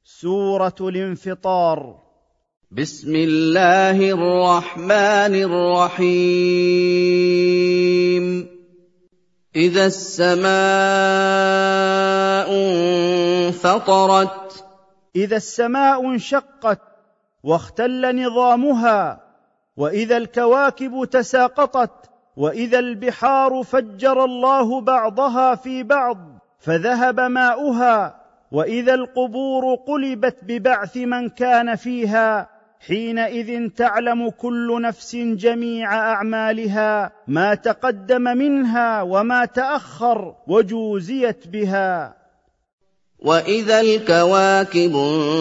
سورة الانفطار. بسم الله الرحمن الرحيم. إذا السماء انفطرت. إذا السماء انشقت واختل نظامها، وإذا الكواكب تساقطت، وإذا البحار فجر الله بعضها في بعض فذهب ماؤها، وإذا القبور قلبت ببعث من كان فيها، حينئذ تعلم كل نفس جميع أعمالها ما تقدم منها وما تأخر وجوزيت بها. وإذا الكواكب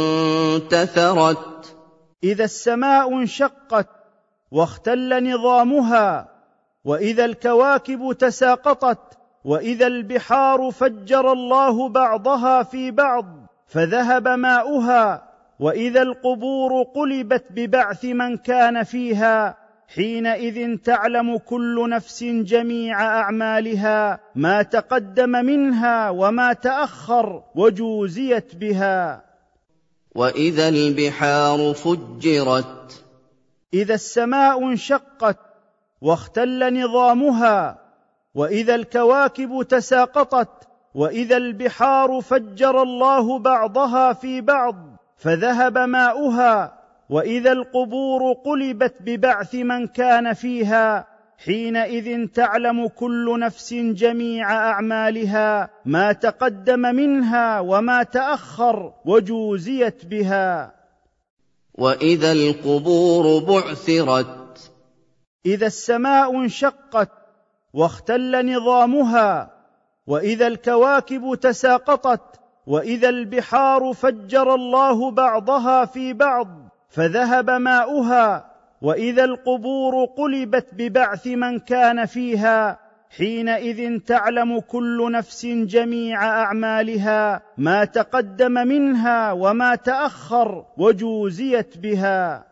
انتثرت. إذا السماء انشقت واختل نظامها، وإذا الكواكب تساقطت، وإذا البحار فجر الله بعضها في بعض فذهب ماؤها، وإذا القبور قلبت ببعث من كان فيها، حينئذ تعلم كل نفس جميع أعمالها ما تقدم منها وما تأخر وجوزيت بها. وإذا البحار فجرت. إذا السماء انشقت واختل نظامها، وإذا الكواكب تساقطت، وإذا البحار فجر الله بعضها في بعض فذهب ماؤها، وإذا القبور قلبت ببعث من كان فيها، حينئذ تعلم كل نفس جميع أعمالها ما تقدم منها وما تأخر وجوزيت بها. وإذا القبور بعثرت. إذا السماء انشقت واختل نظامها، وإذا الكواكب تساقطت، وإذا البحار فجر الله بعضها في بعض فذهب ماؤها، وإذا القبور قلبت ببعث من كان فيها، حينئذ تعلم كل نفس جميع أعمالها ما تقدم منها وما تأخر وجوزيت بها.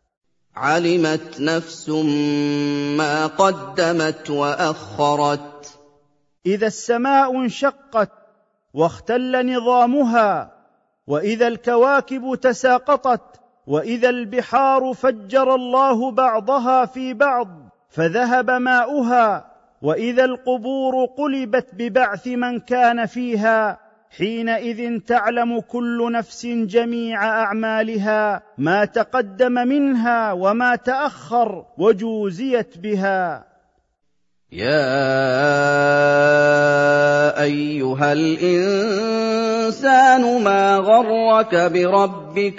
علمت نفس ما قدمت وأخرت. إذا السماء انشقت واختل نظامها، وإذا الكواكب تساقطت، وإذا البحار فجر الله بعضها في بعض فذهب ماؤها، وإذا القبور قلبت ببعث من كان فيها، حينئذ تعلم كل نفس جميع أعمالها ما تقدم منها وما تأخر وجوزيت بها. يا أيها الإنسان ما غرك بربك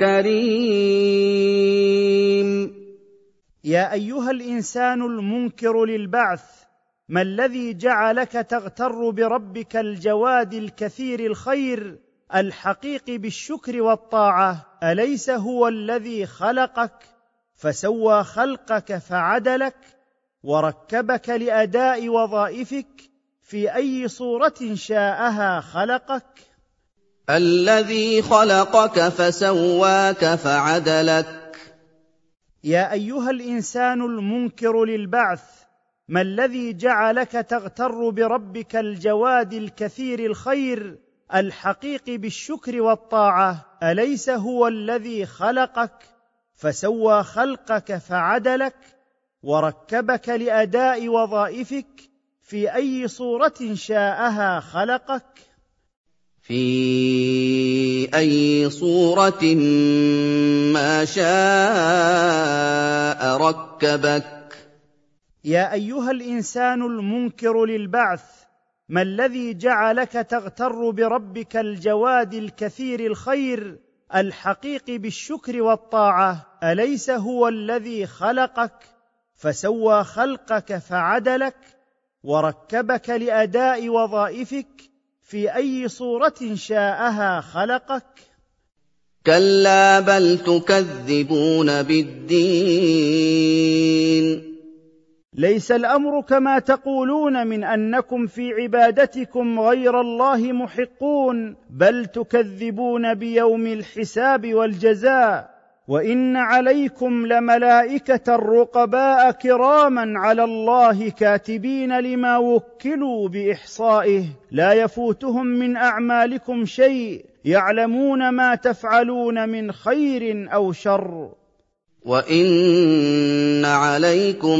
الكريم. يا أيها الإنسان المنكر للبعث، ما الذي جعلك تغتر بربك الجواد الكثير الخير الحقيق بالشكر والطاعة؟ أليس هو الذي خلقك فسوى خلقك فعدلك وركبك لأداء وظائفك في أي صورة شاءها خلقك؟ الذي خلقك فسواك فعدلك. يا أيها الإنسان المنكر للبعث، ما الذي جعلك تغتر بربك الجواد الكثير الخير الحقيق بالشكر والطاعة؟ أليس هو الذي خلقك فسوى خلقك فعدلك وركبك لأداء وظائفك في أي صورة شاءها خلقك؟ في أي صورة ما شاء ركبك. يا أيها الإنسان المنكر للبعث، ما الذي جعلك تغتر بربك الجواد الكثير الخير الحقيق بالشكر والطاعة؟ أليس هو الذي خلقك فسوى خلقك فعدلك وركبك لأداء وظائفك في أي صورة شاءها خلقك؟ كلا بل تكذبون بالدين. ليس الأمر كما تقولون من أنكم في عبادتكم غير الله محقون، بل تكذبون بيوم الحساب والجزاء. وإن عليكم لملائكة رقباء كراما على الله كاتبين لما وكلوا بإحصائه، لا يفوتهم من أعمالكم شيء يعلمون ما تفعلون من خير أو شر. وَإِنَّ عَلَيْكُمْ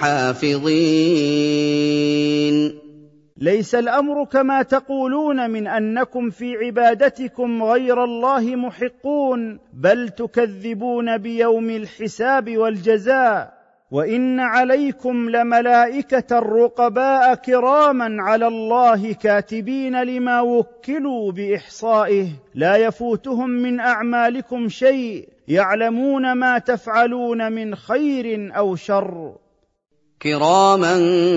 لَحَافِظِينَ ليس الأمر كما تقولون من أنكم في عبادتكم غير الله محقون، بل تكذبون بيوم الحساب والجزاء. وإن عليكم لملائكة رقباء كراما على الله كاتبين لما وكلوا بإحصائه، لا يفوتهم من أعمالكم شيء، يعلمون ما تفعلون من خير أو شر. كِرَامًا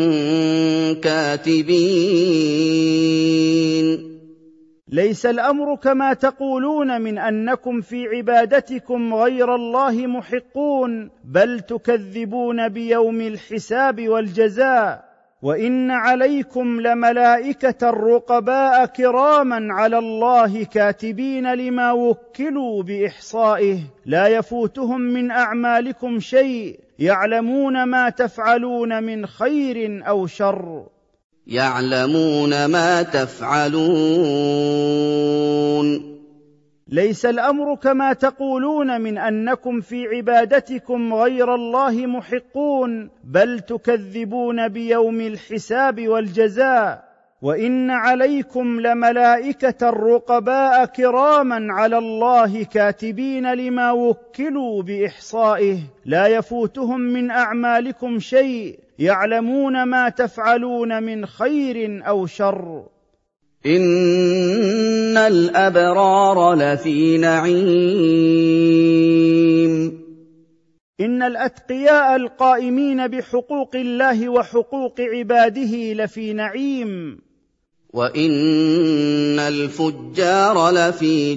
كَاتِبِينَ ليس الأمر كما تقولون من أنكم في عبادتكم غير الله محقون، بل تكذبون بيوم الحساب والجزاء. وإن عليكم لملائكة رقباء كراما على الله كاتبين لما وكلوا بإحصائه، لا يفوتهم من أعمالكم شيء، يعلمون ما تفعلون من خير أو شر. يَعْلَمُونَ مَا تَفْعَلُونَ ليس الأمر كما تقولون من أنكم في عبادتكم غير الله محقون، بل تكذبون بيوم الحساب والجزاء. وإن عليكم لملائكة رقباء كراما على الله كاتبين لما وكلوا بإحصائه، لا يفوتهم من أعمالكم شيء، يعلمون ما تفعلون من خير أو شر. إِنَّ الْأَبْرَارَ لَفِي نَعِيمٍ إن الأتقياء القائمين بحقوق الله وحقوق عباده لفي نعيم. وَإِنَّ الْفُجَّارَ لَفِي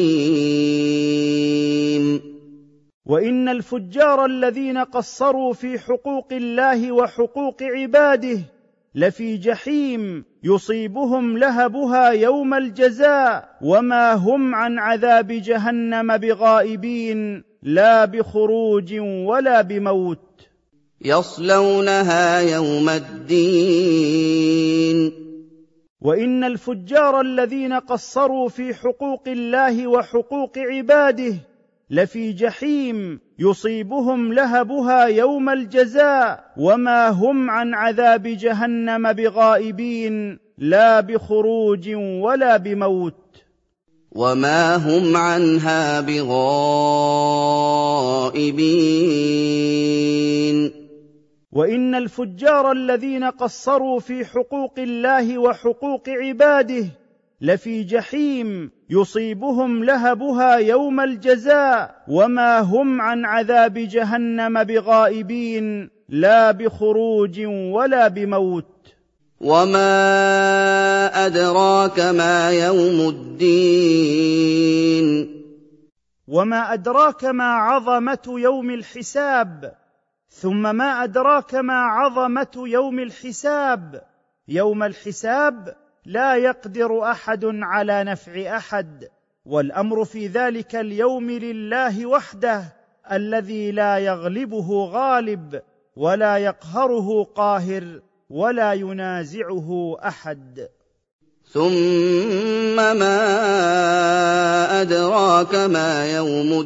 جَحِيمٍ وإن الفجار الذين قصروا في حقوق الله وحقوق عباده لفي جحيم، يصيبهم لهبها يوم الجزاء، وما هم عن عذاب جهنم بغائبين، لا بخروج ولا بموت. يَصْلَوْنَهَا يَوْمَ الدِّينِ وإن الفجار الذين قصروا في حقوق الله وحقوق عباده لفي جحيم، يصيبهم لهبها يوم الجزاء، وما هم عن عذاب جهنم بغائبين، لا بخروج ولا بموت. وما هم عنها بغائبين. وإن الفجار الذين قصروا في حقوق الله وحقوق عباده لفي جحيم، يصيبهم لهبها يوم الجزاء، وما هم عن عذاب جهنم بغائبين، لا بخروج ولا بموت. وما أدراك ما يوم الدين. وما أدراك ما عظمة يوم الحساب. ثم ما أدراك ما عظمة يوم الحساب. يوم الحساب لا يقدر أحد على نفع أحد، والأمر في ذلك اليوم لله وحده، الذي لا يغلبه غالب، ولا يقهره قاهر، ولا ينازعه أحد. ثم ما أدراك ما يوم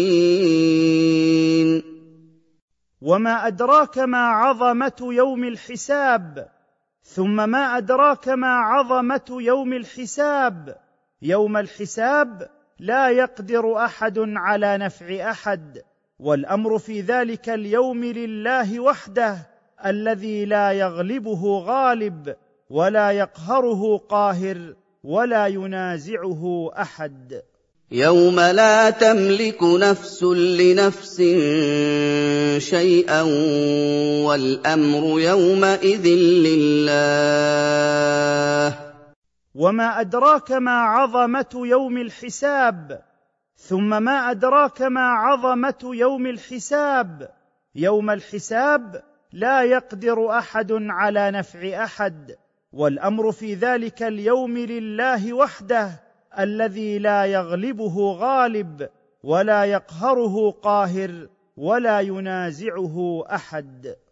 الدين. وما أدراك ما عظمة يوم الحساب. ثم ما أدراك ما عظمة يوم الحساب. يوم الحساب لا يقدر أحد على نفع أحد، والأمر في ذلك اليوم لله وحده، الذي لا يغلبه غالب، ولا يقهره قاهر، ولا ينازعه أحد. يوم لا تملك نفس لنفس شيئا والأمر يومئذ لله. وما أدراك ما عظمة يوم الحساب. ثم ما أدراك ما عظمة يوم الحساب. يوم الحساب لا يقدر أحد على نفع أحد، والأمر في ذلك اليوم لله وحده، الذي لا يغلبه غالب، ولا يقهره قاهر، ولا ينازعه أحد.